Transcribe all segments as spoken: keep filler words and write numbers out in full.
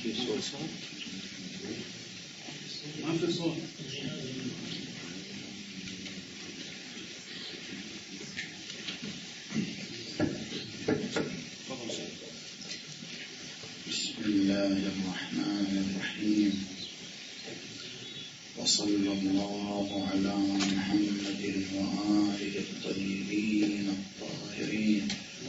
في صوت ما في صوت. بسم الله الرحمن الرحيم، وصلى الله على محمد وآله الطيبين الطاهرين.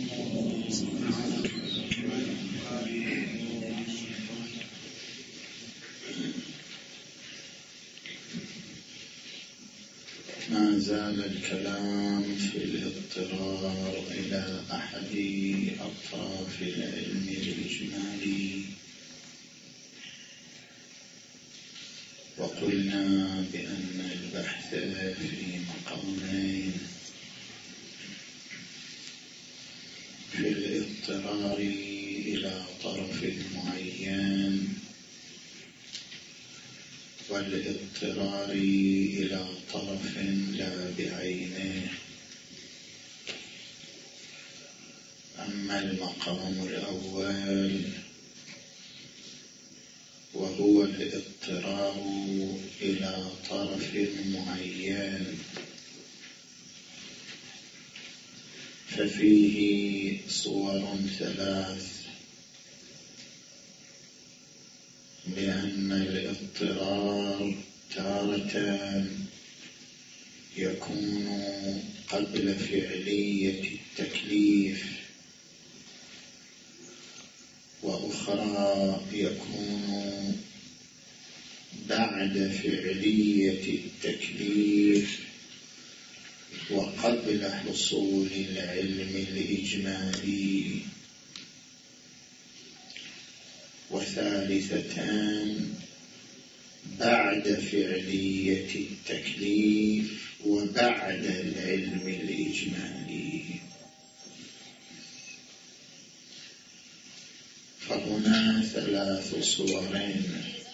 ما زال الكلام في الاضطرار إلى أحد أطراف العلم الإجمالي، وقلنا بأن البحث في مقامين: في الاضطرار إلى طرف معين، والاضطرار إلى طرف لا بعينه. أما المقام الأول وهو الاضطرار إلى طرف معين، ففيه صور ثلاث، لأن الاضطرار تارة يكون قبل فعلية التكليف، وأخرى يكون بعد فعلية التكليف وقبل حصول العلم الإجمالي، وثالثتان بعد فعلية التكليف وبعد العلم الإجمالي. فهنا ثلاث صورين: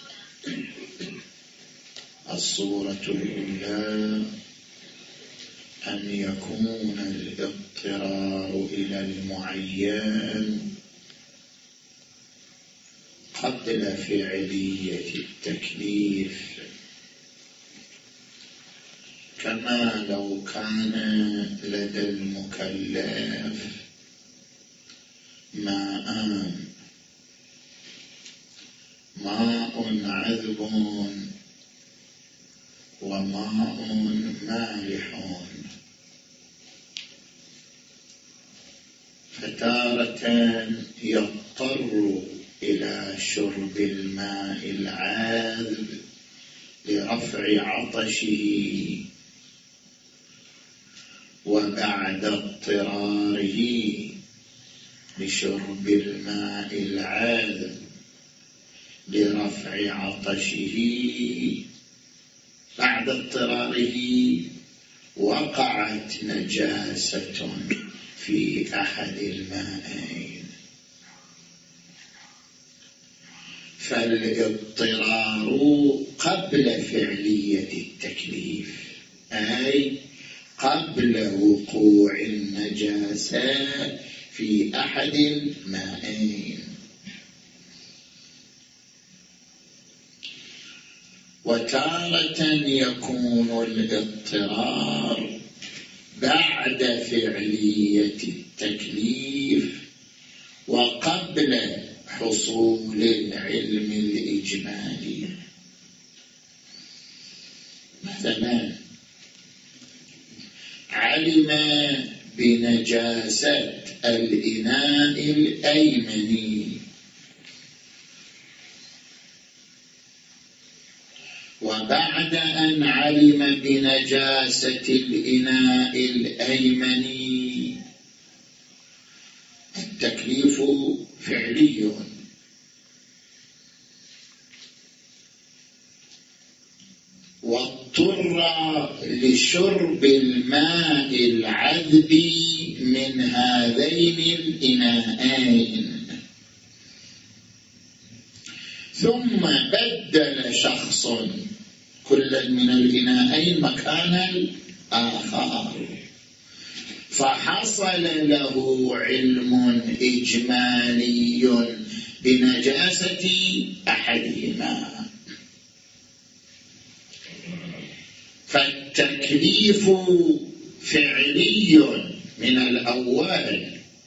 الصورة الأولى أن يكون الاضطرار إلى المعين قبل فعلية التكليف، كما لو كان لدى المكلف ماء ماء عذب وماء مالح، فتارة يضطر إلى شرب الماء العاذب لرفع عطشه، وبعد اضطراره لشرب الماء العاذب لرفع عطشه، بعد اضطراره وقعت نجاسة في أحد المائين. فالاضطرار قبل فعلية التكليف، أي قبل وقوع النجاسة في أحد المائين. وتارة يكون الاضطرار بعد فعلية التكليف وقبل حصول العلم الإجمالي. مثلا علم بنجاسة الإناء الأيمن، وبعد أن علم بنجاسة الإناء الأيمن التكليف فعلي، واضطر لشرب الماء العذب من هذين الإناءين، ثم بدل شخص كل من الإناءين مكان الآخر، فحصل له علم إجمالي بنجاسة أحدهما. فالتكليف فعلي من الأول،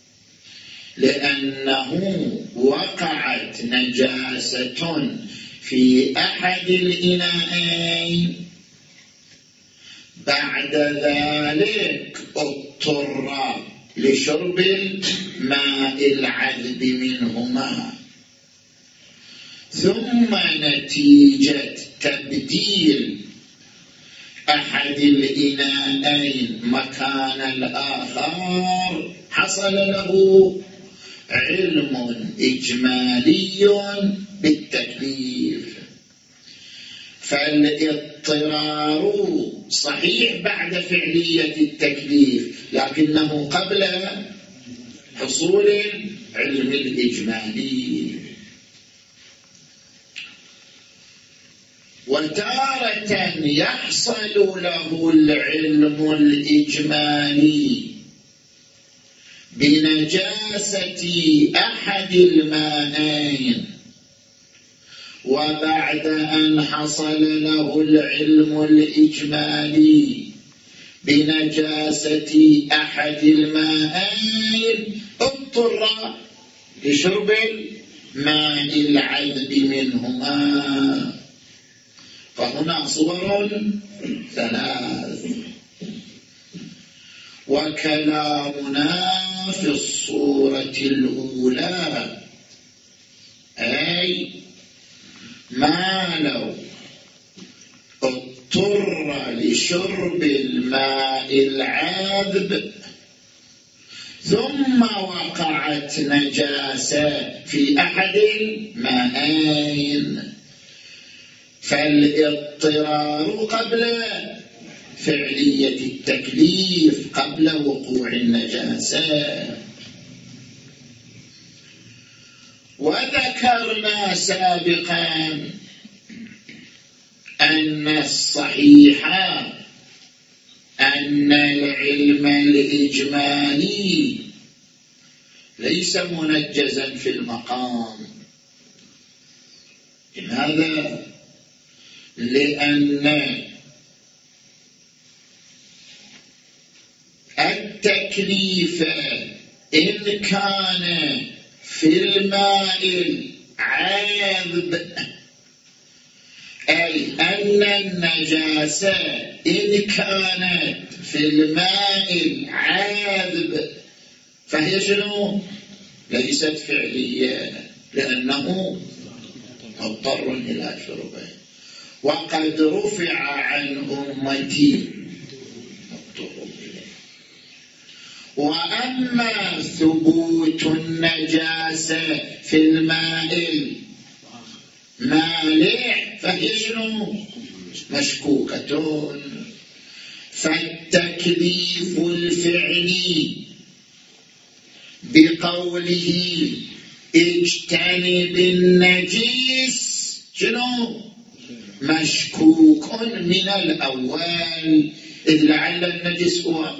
لأنه وقعت نجاسة في أحد الإناءين، بعد ذلك اضطر لشرب الماء العذب منهما، ثم نتيجة تبديل أحد الإناءين مكان الآخر حصل له علم إجمالي بالتكليف. فالاضطرار صحيح بعد فعلية التكليف، لكنه قبل حصول العلم الإجمالي. وتارة يحصل له العلم الإجمالي بنجاسة أحد الماءين، وبعد أن حصل له العلم الإجمالي بنجاسة أحد الماءين اضطر لشرب الماء العذب منهما. فهنا صور ثلاث. وكلامنا في الصورة الأولى أي ما لو اضطر لشرب الماء العذب ثم وقعت نجاسة في أحد الماءين، فالاضطرار قبل فعلية التكليف، قبل وقوع النجاسة. وذكرنا سابقا أن الصحيح أن العلم الإجمالي ليس منجزا في المقام. لماذا؟ لأن التكليف إن كان في الماء العذب، أي أن النجاسة إن كانت في الماء العذب فهي شنو؟ ليست فعلية، لأنه مضطر إلى شربه. وقد رفع عن أمتي مضطر إليه. وأما ثبوت النجاسة في الماء المالح فهي شنو؟ مشكوكة. فالتكليف الفعلي بقوله اجتنب النجيس شنو؟ مشكوك من الأول، إذ لعل النجس هو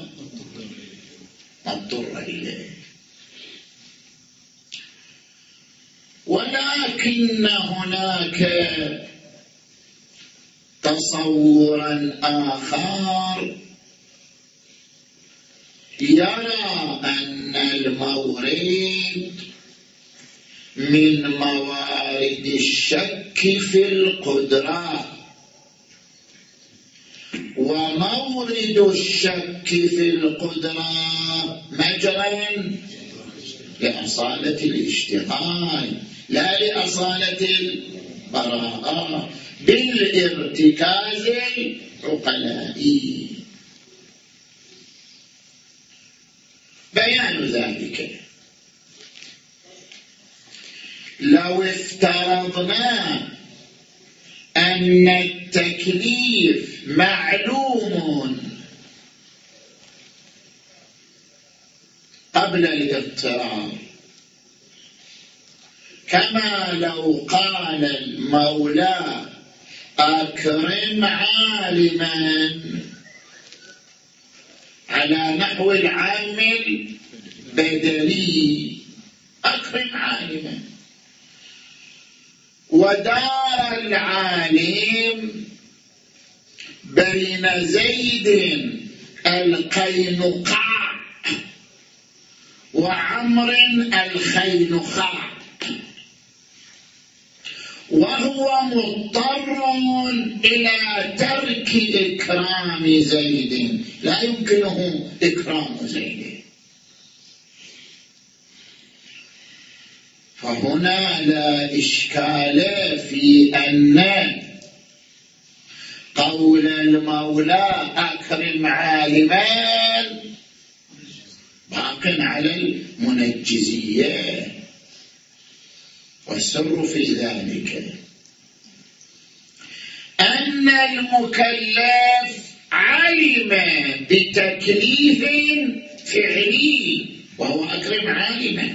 مضطر إليه. ولكن هناك تصورا آخر يرى أن المورد من موارد الشك في القدرة، ومورد الشك في القدرة مجرى لأصالة الاشتغال لا لأصالة البراءة بالارتكاز العقلائي. بيان ذلك: لو افترضنا أن التكليف معلوم قبل الاضطرار، كما لو قال المولى أكرم عالما على نحو العامل بدلي، أكرم عالما، ودار العالم بين زيد القينقاع وعمر الخينخاع، وهو مضطر إلى ترك إكرام زيد، لا يمكنه إكرام زيد. فهنا لا إشكال في أن قول المولى أكرم عالما باق على المنجزية، والسر في ذلك أن المكلف علم بتكليف فعلي وهو أكرم عالما.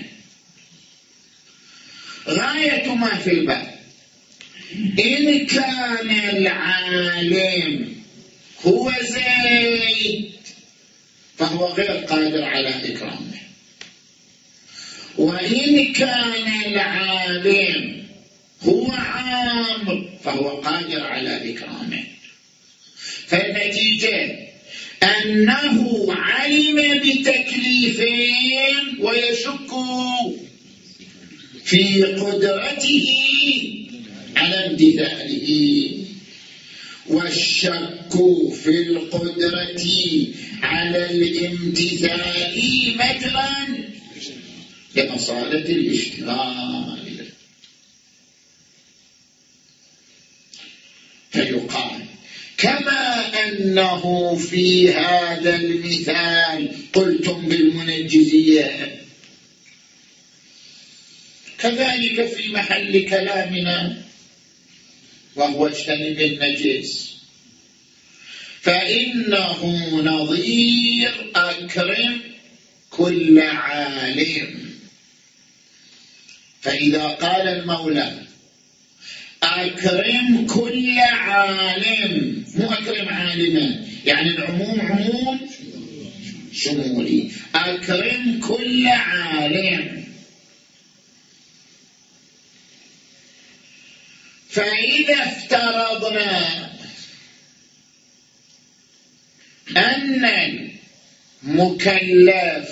غاية ما في الباب إن كان العالم هو زيد فهو غير قادر على إكرامه، وإن كان العالم هو عامر فهو قادر على إكرامه. فالنتيجة أنه علم بتكليفين ويشك في قدرته على امتثاله، والشك في القدرة على الامتثال مثلا لأصالة الاشتغال. فيقال كما أنه في هذا المثال قلتم بالمنجزية، كذلك في محل كلامنا وهو اجتنب النجس، فإنه نظير أكرم كل عالم. فإذا قال المولى أكرم كل عالم، مو أكرم عالما، يعني العموم عموم شمولي، أكرم كل عالم. فإذا افترضنا أن المكلف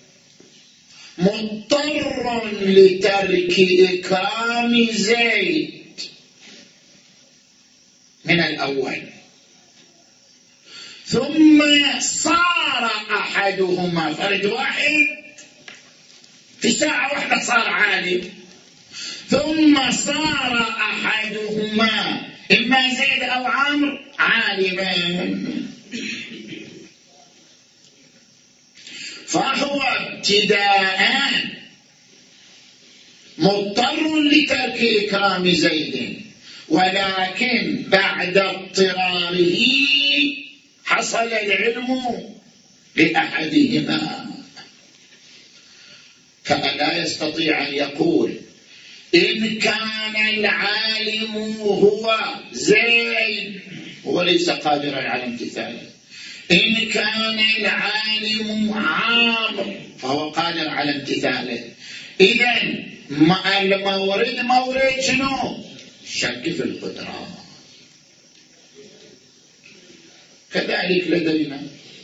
مضطر لترك إكرام زيد من الأول، ثم صار أحدهما فرد واحد في ساعة واحدة صار عالم، ثم صار أحدهما إما زيد أو عمرو عالما، فهو ابتداء مضطر لترك إكرام زيد، ولكن بعد اضطراره حصل العلم لأحدهما، فلا يستطيع أن يقول إن كان العالم هو زيد هو ليس قادرا على امتثاله، إن كان العالم عامر فهو قادر على امتثاله. إذن المورد مورد شنو؟ شك في القدرة. كذلك لدينا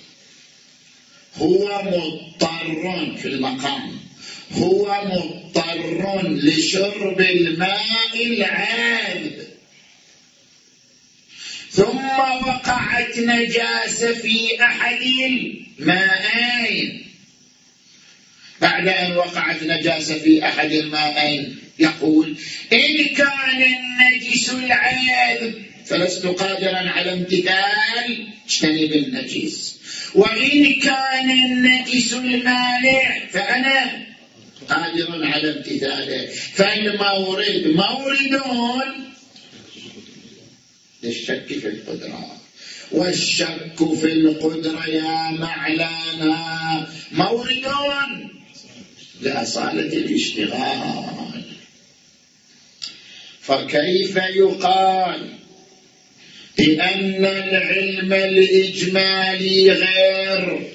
هو مضطر في المقام، هو مضطر لشرب الماء العذب، ثم وقعت نجاسة في أحد الماءين. بعد أن وقعت نجاسة في أحد الماءين يقول إن كان النجس العذب فلست قادرا على امتثال اجتنب النجس، وإن كان النجس المالح فأنا قادر على امتثاله. فالمورد موردون للشك في القدرة، والشك في القدرة يا معلانا موردون لأصالة الاشتغال. فكيف يقال بأن العلم الإجمالي غير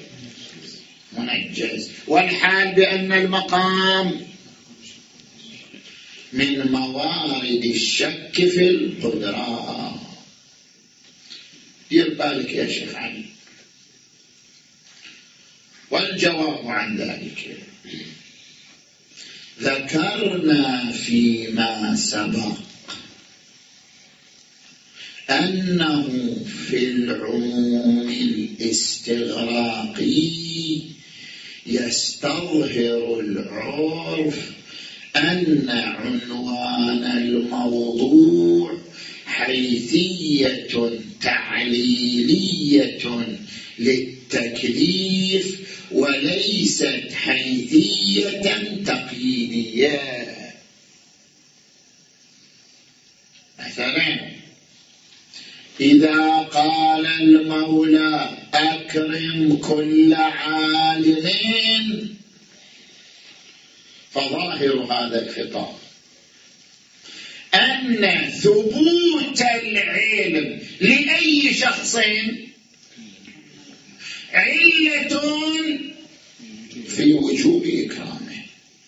منجز، والحال بأن المقام من موارد الشك في القدرة. دير بالك يا شيخ علي. والجواب عن ذلك ذكرنا فيما سبق أنه في العموم الاستغراقي يستظهر العرف أن عنوان الموضوع حيثية تعليلية للتكليف وليست حيثية تقييدية. مثلا إذا قال المولى أكرم كل عالم، فظاهر هذا الخطاب أن ثبوت العلم لأي شخص علة في وجوب إكرامه،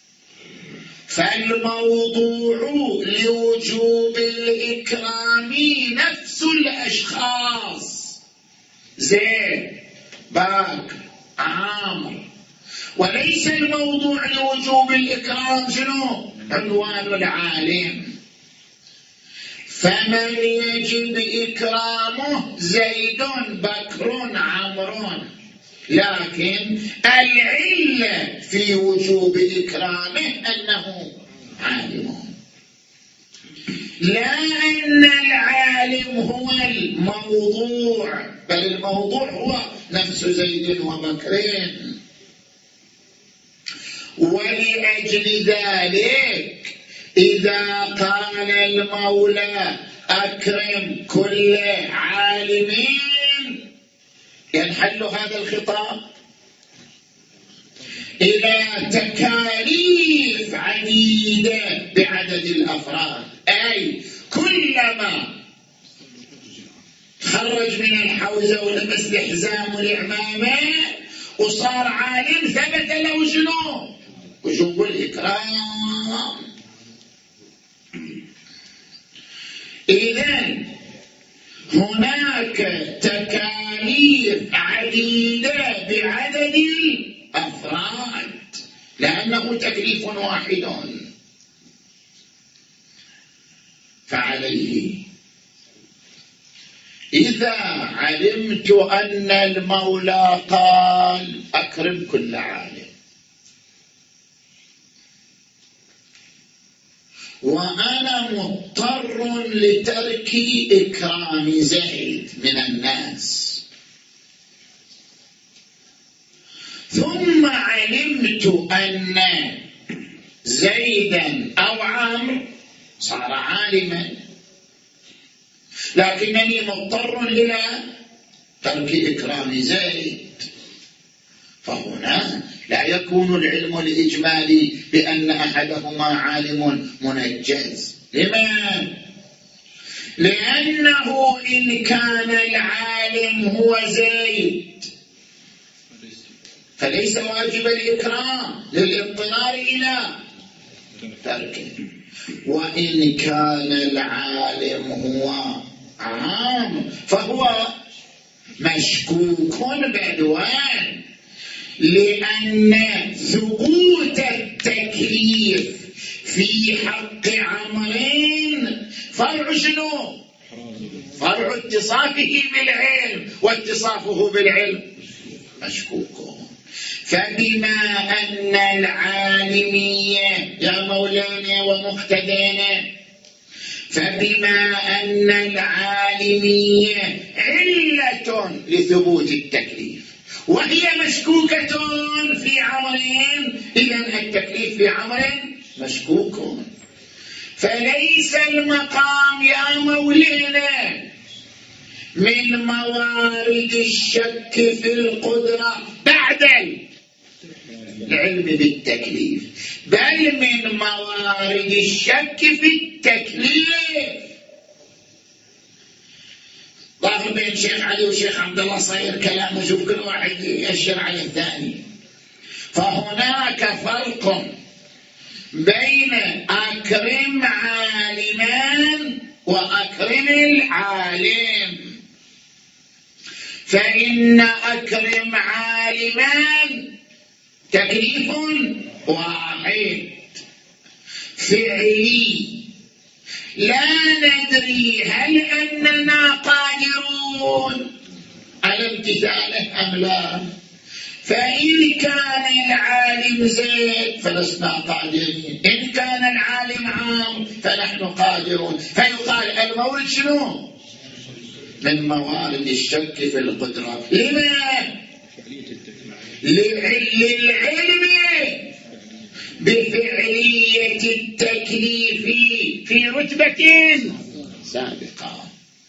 فالموضوع لوجوب الإكرام نفس الأشخاص زيد بكر عامر، وليس الموضوع لوجوب الإكرام شنو؟ عنوان العالم. فمن يجب إكرامه زيد بكر عمرو، لكن العلة في وجوب إكرامه أنه عالم، لا أن العالم هو الموضوع، بل الموضوع هو نفس زيد وبكرين. ولأجل ذلك إذا قال المولى أكرم كل عالمين ينحل هذا الخطاب إلى تكاليف عديدة بعدد الأفراد، أي كلما خرج من الحوزة ولبس الحزام والعمامة وصار عالم ثبت له شنو؟ وجوب الإكرام. إذن هناك تكاليف عديدة بعدد الأفراد لأنه تكليف واحد. فعليه إذا علمت أن المولى قال أكرم كل عالم، وأنا مضطر لترك إكرام زيد من الناس، ثم علمت أن زيدا أو عمرو صار عالما، لكنني مضطر إلى ترك إكرام زيد، فهنا لا يكون العلم الإجمالي بأن أحدهما عالم منجز. لماذا؟ لأنه إن كان العالم هو زيد فليس واجب الإكرام للاضطرار إلى تركه، وإن كان العالم هو عام فهو مشكوك بعدوان، لأن ثبوت التكليف في حق عمرين فرع شنو؟ فرع اتصافه بالعلم، واتصافه بالعلم مشكوك. فبما أن العالمية يا مولانا ومقتدانا، فبما أن العالمية علة لثبوت التكليف وهي مشكوكة في عمرين، إذن التكليف في عمرين مشكوك، فليس المقام يا مولانا من موارد الشك في القدرة بعد العلم بالتكليف، بل من موارد الشك في التكليف. ظاهر بين شيخ علي وشيخ عبد الله صاير كلام، شوف كل واحد يأشر على الثاني. فهناك فرق بين أكرم عالما وأكرم العالم، فإن أكرم عالما تكليف واحد فعلي، لا ندري هل أننا قادرون على امتثاله أم لا، فإن كان العالم زيد فلسنا قادرين، إن كان العالم عام فنحن قادرون. فيقال المورد شنو؟ من موارد الشك في القدرة. لما؟ للعلم بفعلية التكليف في رتبة سابقة.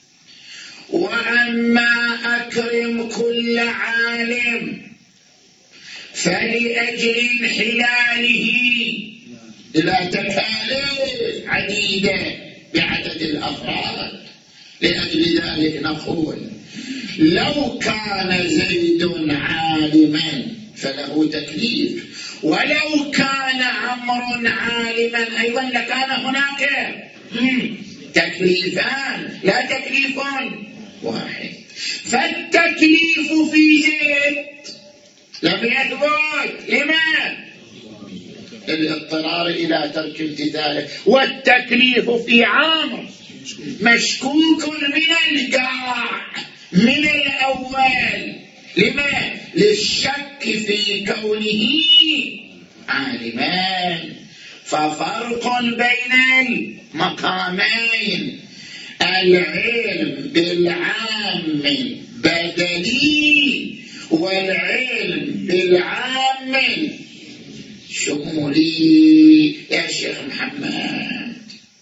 وأما أكرم كل عالم فلأجل انحلاله إلى تكاليف عديدة بعدد الأفراد، لأجل ذلك نقول لو كان زيد عالما فله تكليف، ولو كان عمرو عالما أيضا لكان هناك تكليفان لا تكليف واحد. فالتكليف في زيد لم يثبت، لما؟ الاضطرار إلى ترك امتثاله. والتكليف في عمرو مشكوك من القاع من الأول، لما؟ للشك في كونه عالمان. ففرق بين المقامين، العلم بالعام بدلي والعلم بالعام شمولي. يا شيخ محمد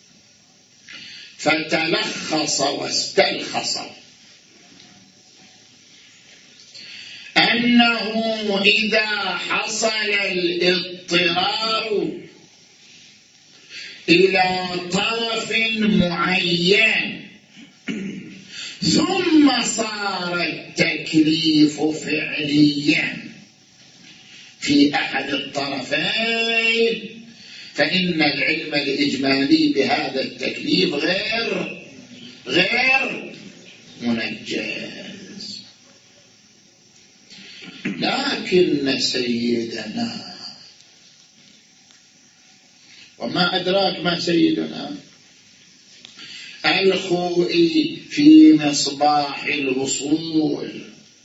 فتلخص واستلخص أنه إذا حصل الاضطرار إلى طرف معين ثم صار التكليف فعليا في أحد الطرفين، فإن العلم الإجمالي بهذا التكليف غير غير منجز. لكن سيدنا، وما أدراك ما سيدنا الخوئي في مصباح الوصول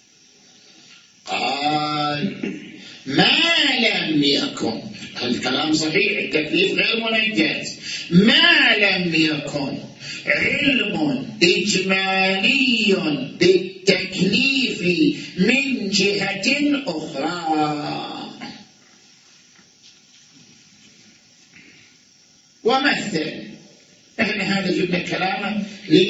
قال ما لم يكن، الكلام صحيح التكليف غير منجز، ما لم يكن علم إجمالي بالتكليف من جهة أخرى. ومثل، احنا هذا جبنا كلامه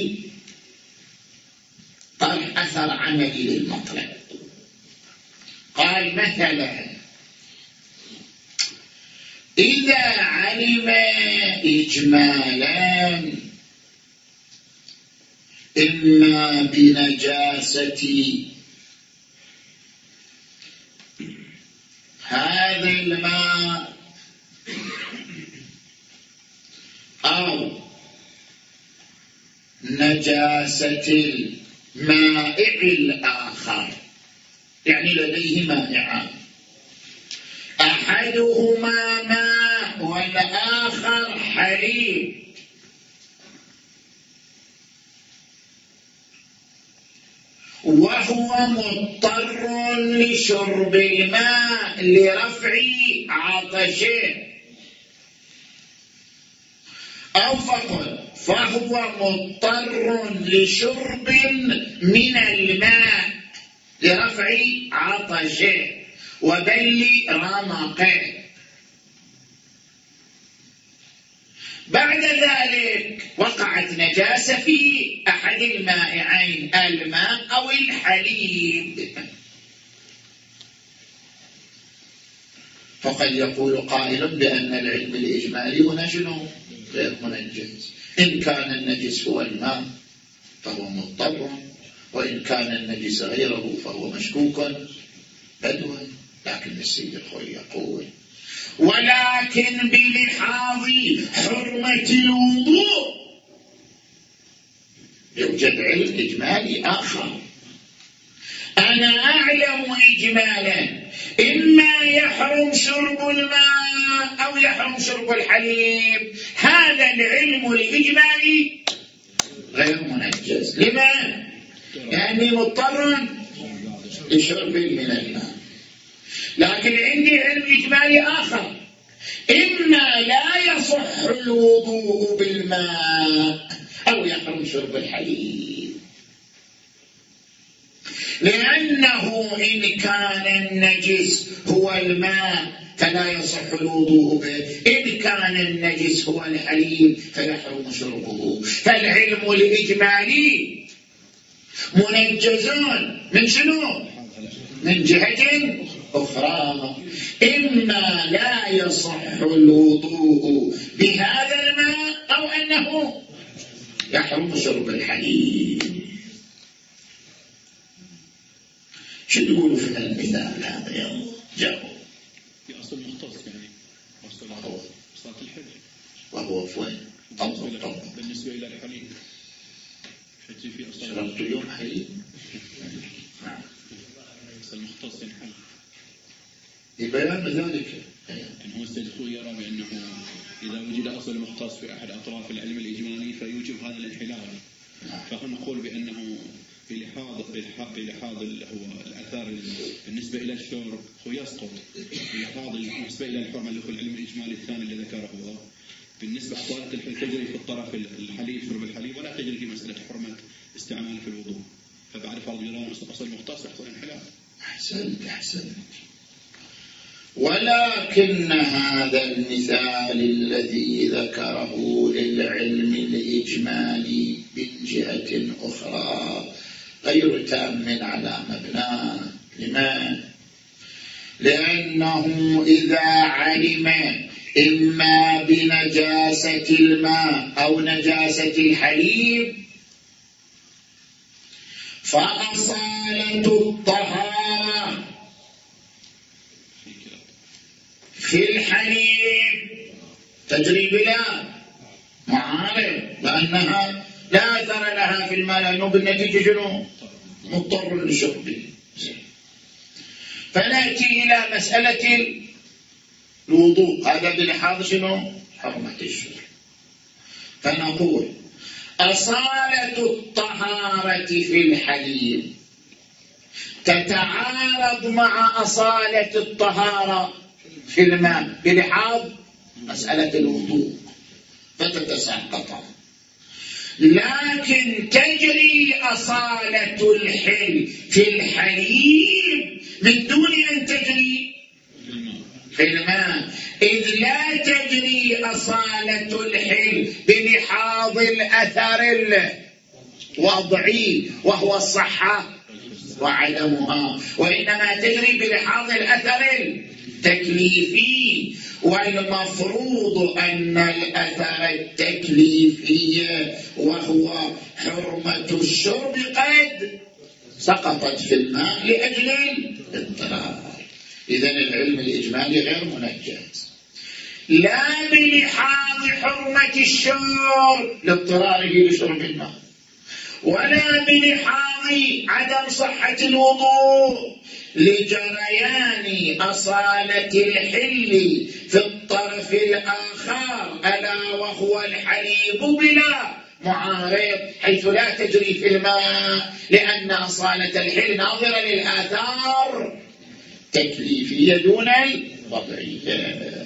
لطرح أثر عملي للمطلب. قال مثلا إذا علم إجمالا إما بنجاسة هذا الماء أو نجاسة المائع الآخر، يعني لديه مائعان أحدهما ماء والآخر حليب، وهو مضطر لشرب الماء لرفع عطشه، أو فقط فهو مضطر لشرب من الماء لرفع عطشه وبل رمقه. بعد ذلك وقعت نجاسة في أحد المائعين الماء أو الحليب، فقد يقول قائل بأن العلم الإجمالي هنا شنو؟ غير منجز. إن كان النجس هو الماء فهو مضطر، وإن كان النجس غيره فهو مشكوك بدوا. لكن السيد الخوي يقول ولكن بلحاظ حرمة الوضوء يوجد علم إجمالي آخر. أنا أعلم إجمالا إما يحرم شرب الماء أو يحرم شرب الحليب، هذا العلم الإجمالي غير منجز. لما؟ لأني مضطر لشرب من الماء. لكن عندي علم إجمالي آخر، إما لا يصح الوضوء بالماء أو يحرم شرب الحليب، لأنه إن كان النجس هو الماء فلا يصح الوضوء به، إن كان النجس هو الحليب فيحرم شربه. فالعلم الإجمالي منجزون من شنو؟ من جهة أخرى، إما لا يصح الوضوء بهذا الماء أو أنه يحرم شرب الحليب. شو تقولوا في المثال هذا يا جاوب؟ في أصل مختص يعني أصل وهو صلاة الحج، وهو فين؟ طبق طبق بالنسبة إلى الحليب شتي في أصل شربت يوم حليب؟ نعم. أصل مختص ينحل لبيان ذلك إن هو استدخل يرى بأنه إذا وجد أصل مختص في أحد أطراف العلم الإجمالي فيوجب هذا الانحلال. فهل نقول بأنه بلحاظ بلحاظ هو الأثار بالنسبة إلى الشرب هو يسقط، بلحاظ بالنسبة إلى الحرمة اللي هو العلم الإجمالي الثاني اللي ذكره هو بالنسبة لصلاة الحل تجري في الطرف الحليب شرب الحليب ولا تجري في مسألة حرمة استعمال في الوضوء، فبعد فرض جرام أصل مختص يحصل انحلال. أحسنت أحسنت. ولكن هذا المثال الذي ذكره للعلم الإجمالي من جهة أخرى غير تام على مبناه. لماذا؟ لأنه إذا علم إما بنجاسة الماء أو نجاسة الحليب فأصالة الطهارة في الحليب تجري بلا معارض، لأنها لا أثر لها في الماء، لأنه بالنتيجة شنو؟ مضطر لشربه. فنأتي إلى مسألة الوضوء، هذا بلحاظ شنو؟ حرمة الشرب. فنقول أصالة الطهارة في الحليب تتعارض مع أصالة الطهارة في الماء بلحاظ مسألة الوضوء فتتساقطان، لكن تجري أصالة الحل في الحليب من دون أن تجري في الماء، إذ لا تجري أصالة الحل بلحاظ الأثر الوضعي وهو الصحة وعدمها، وإنما تجري بلحاظ الأثر التكليفي، والمفروض أن الأثر التكليفي وهو حرمة الشرب قد سقطت في الماء لأجل الاضطرار. إذن العلم الإجمالي غير منجز، لا بلحاظ حرمة الشرب لاضطراره لشرب الماء، ولا بلحاظ عدم صحة الوضوء لجريان أصالة الحل في الطرف الآخر ألا وهو الحليب بلا معارض، حيث لا تجري في الماء، لأن أصالة الحل ناظرة للآثار تكليفية دون الوضعية.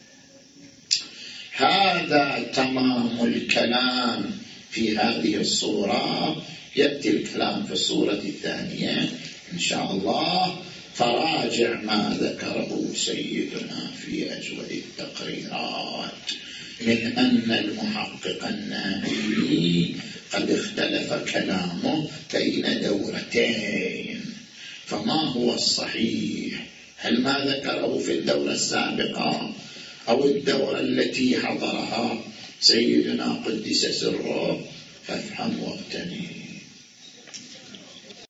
هذا تمام الكلام في هذه الصورة. يأتي الكلام في الصورة الثانية إن شاء الله، فراجع ما ذكره سيدنا في أجود التقريرات من أن المحقق الناهي قد اختلف كلامه بين دورتين، فما هو الصحيح؟ هل ما ذكره في الدورة السابقة أو الدورة التي حضرها سيدنا قدس سره؟ فافهم واغتنم.